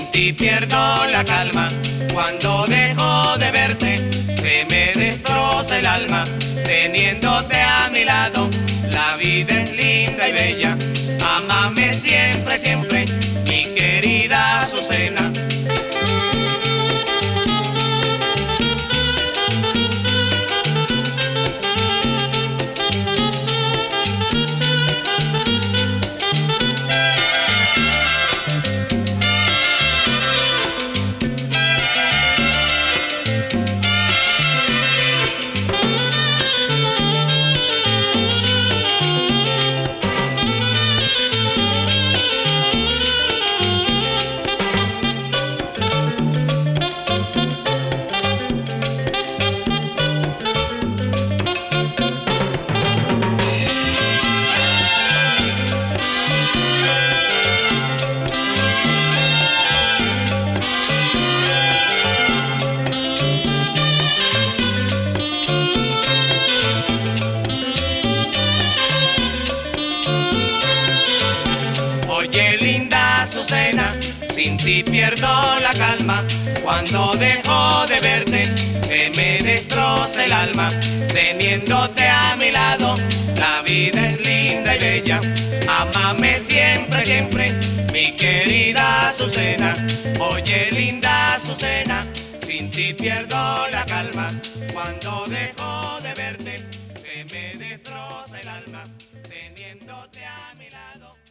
sin ti pierdo la calma. Cuando dejo de verte, se me destroza el alma. Teniéndote a mi lado, la vida es linda y bella. Ámame siempre, siempre, mi querida Azucena. Oye, linda Azucena, sin ti pierdo la calma. Cuando dejo de verte, se me destroza el alma. Teniéndote a mi lado, la vida es linda y bella. Ámame siempre, siempre, mi querida Azucena. Oye, linda Azucena, sin ti pierdo la calma. Cuando dejo de verte, se me destroza el alma. Teniéndote a mi lado.